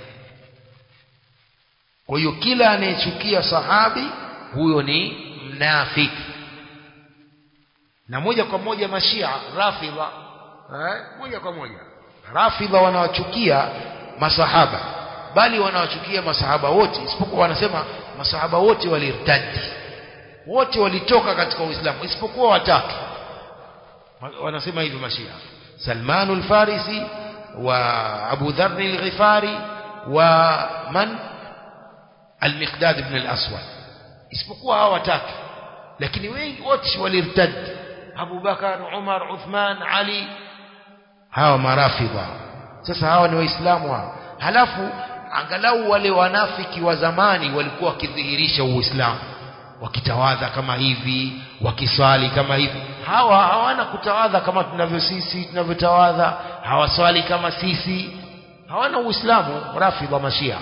kwa hiyo kila anayechukia sahabi huyo ni mnafiki. na moja kwa moja mashia rafidha, moja kwa moja rafidha wanawachukia masahaba, bali wanawachukia masahaba wote, isipokuwa wanasema masahaba wote walirtadi, wote walitoka katika Uislamu isipokuwa watatu. wanasema hivi mashia: Salmanul Farisi wa Abu Dharr al-Ghifari wa man al-Miqdad ibn al-Aswad, isipokuwa hawa watatu. lakini wengi wote walirtadi: Abu Bakar, Umar, Uthman, Ali. hawa marafidha. Sasa hawa ni waislamu hawa. Halafu angalau wale wanafiki wa zamani walikuwa wakidhihirisha uislamu, wakitawadha kama hivi, wakiswali kama hivi. hawa hawana kutawadha kama sisi tunavyotawadha, hawaswali kama sisi, hawana uislamu. rafidha mashia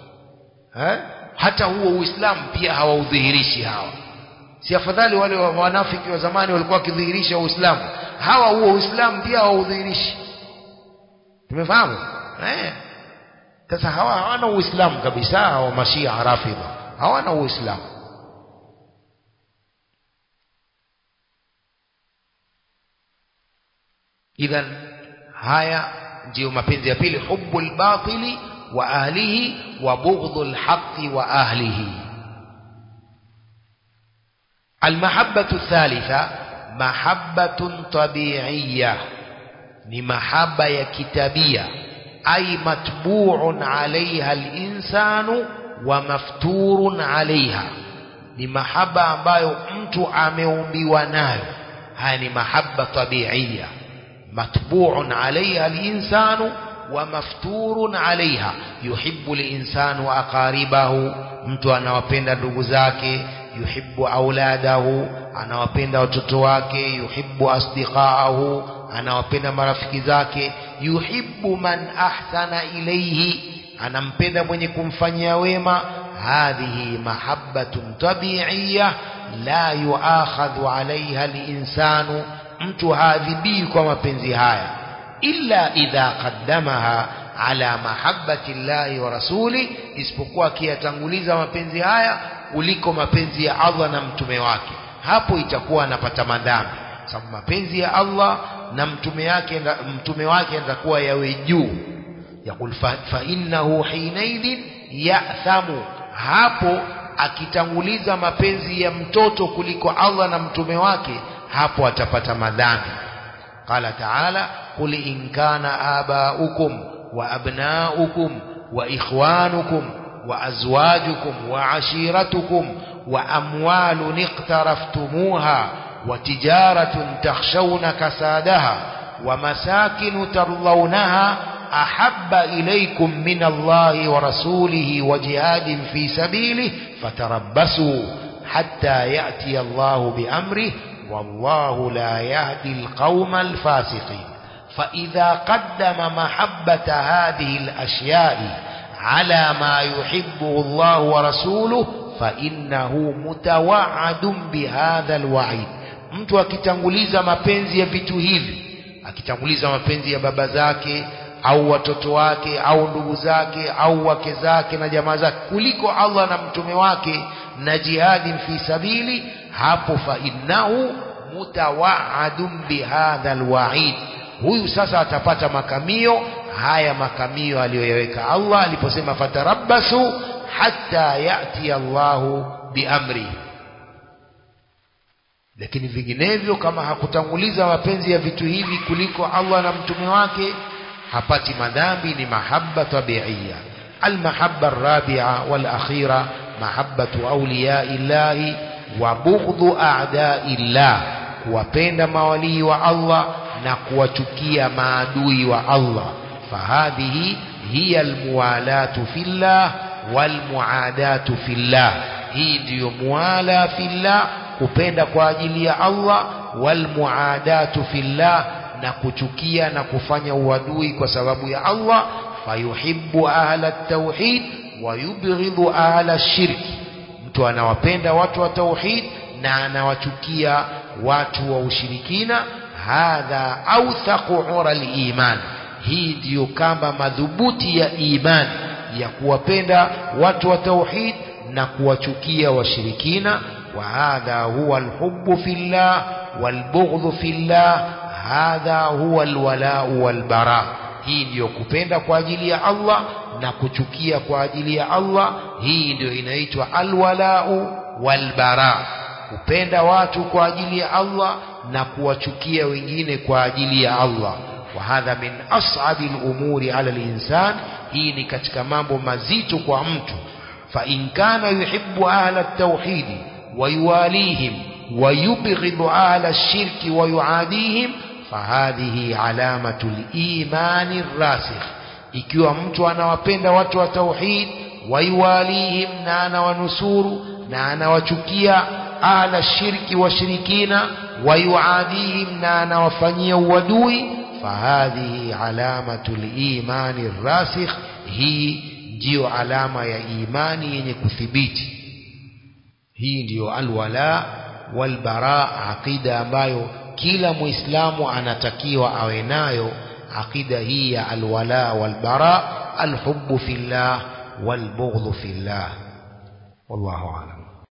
hata huo uislamu pia hawaudhihirishi hawa. Si afadhali wale wanafiki wa zamani walikuwa wakidhihirisha uislamu, hawa huo uislamu pia hawaudhihirishi. tumefahamu? Sasa hawa hawana uislamu kabisa. hawa mashia rafidha hawana uislamu. idhan haya ndio mapenzi ya pili: hubbul batili wa ahlihi wa bughdhul haqqi wa ahlihi. المحبة الثالثة محبة طبيعية، ni mahaba ya kitabia ay matbu'un 'alayha al-insanu wa mafturun 'alayha, ni mahaba ambayo mtu ameumbiwa nayo. Haya ni mahaba tabiiya, matbu'un 'alayha al-insanu wa mafturun 'alayha. Yuhibbu al-insanu aqaribahu, mtu anawapenda ndugu zake. Yuhibbu auladahu, anawapenda watoto wake. Yuhibbu asdiqaahu, anawapenda marafiki zake. Yuhibbu man ahsana ilayhi, anampenda mwenye kumfanyia wema. Hadhihi mahabbatun tabi'iyya la yuakhadhu 'alayha al-insanu, mtu haadhibii kwa mapenzi haya illa idha qaddamaha ala mahabbati llahi wa rasuli, isipokuwa akiyatanguliza mapenzi haya kuliko mapenzi ya Allah na mtume wake. Hapo itakuwa anapata madhambi, sababu mapenzi ya Allah na mtume wake yatakuwa yawe juu. Yaqul fa innahu hinaidhin ya'thamu, hapo akitanguliza mapenzi ya mtoto kuliko Allah na mtume wake, hapo atapata madhambi. Qala ta'ala, qul in kana aba'ukum wa abna'ukum wa ikhwanukum wa azwajukum wa ashiratukum wa amwalun iqtaraftumuha wa tijaratun takhshawna kasadaha wa masakin tardawnaha ahabba ilaykum min Allahi wa rasulihi wa jihadin fi sabilihi fatarabbasu hatta ya'ti Allahu bi amrihi wallahu la yahdi alqawma alfasiqin. فإذا قدم محبة هذه الأشياء على ما يحبه الله ورسوله فإنه متوعد بهذا الوعيد. mtu akitanguliza mapenzi ya vitu hivi, akitanguliza mapenzi ya baba zake au watoto wake au ndugu zake au wake zake na jamaa zake kuliko Allah na mtume wake na jihadi fi sabili, hapo fa innahu mutawaadun bihadha alwa'id, huyu sasa atapata makamio haya, makamio aliyoyaweka Allah aliposema fatarabbasu hatta yati Allahu biamri. Lakini vinginevyo, kama hakutanguliza mapenzi ya vitu hivi kuliko Allah na mtume wake, hapati madhambi, ni mahabba tabi'iyya. Almahabba arrabi'a wal akhira mahabbatu awliya'illahi wa bughdhu a'da'illah, kuwapenda mawalii wa Allah na kuwachukia maadui wa Allah. Fahadhihi hiya almuwalatu fillah walmuadatu fillah, hii ndiyo muwala fillah, kupenda kwa ajili ya Allah, walmuadatu fillah, na kuchukia na kufanya uadui kwa sababu ya Allah. Fayuhibbu ahla at-tauhid wa yubghidhu ahla ash-shirki, mtu anawapenda watu wa tauhid na anawachukia watu wa ushirikina. Hadha awthaqu ura al-iman, hii ndiyo kamba madhubuti ya iman, ya kuwapenda watu wa tauhid na kuwachukia washirikina. Wa hadha huwa al-hubbu fillah wal-bughdhu fillah, hadha huwa al-wala'u wal-bara, hii ndiyo kupenda kwa ajili ya Allah na kuchukia kwa ajili ya Allah. Hii ndiyo inaitwa al-wala'u wal-bara, kupenda watu kwa ajili ya Allah na kuwachukia wengine kwa ajili ya Allah. Wa hadha min as'abi al-umuri ala al-insan, hii ni katika mambo mazito kwa mtu. Fa in kana yuhibbu ahla at-tauhid wa yuwalihim wa yubghidhu ahla ash-shirki wa yuadihim fahadhihi alamatu al-imani ar-rasikh, ikiwa mtu anawapenda watu wa tauhid, wa yuwalihim, na anawanusuru na anawachukia ahla shirki washirikina, wa yuadihim, na anawafanyia uadui, fahadhihi alamatu al-imani ar-rasikh, hii ndiyo alama ya imani yenye kuthibiti. Hii ndiyo alwala walbara, aqida ambayo kila muislamu anatakiwa awe nayo. Aqida hii ya alwala walbara, alhubbu fillah walbughdhu fillah. Wallahu a'lam.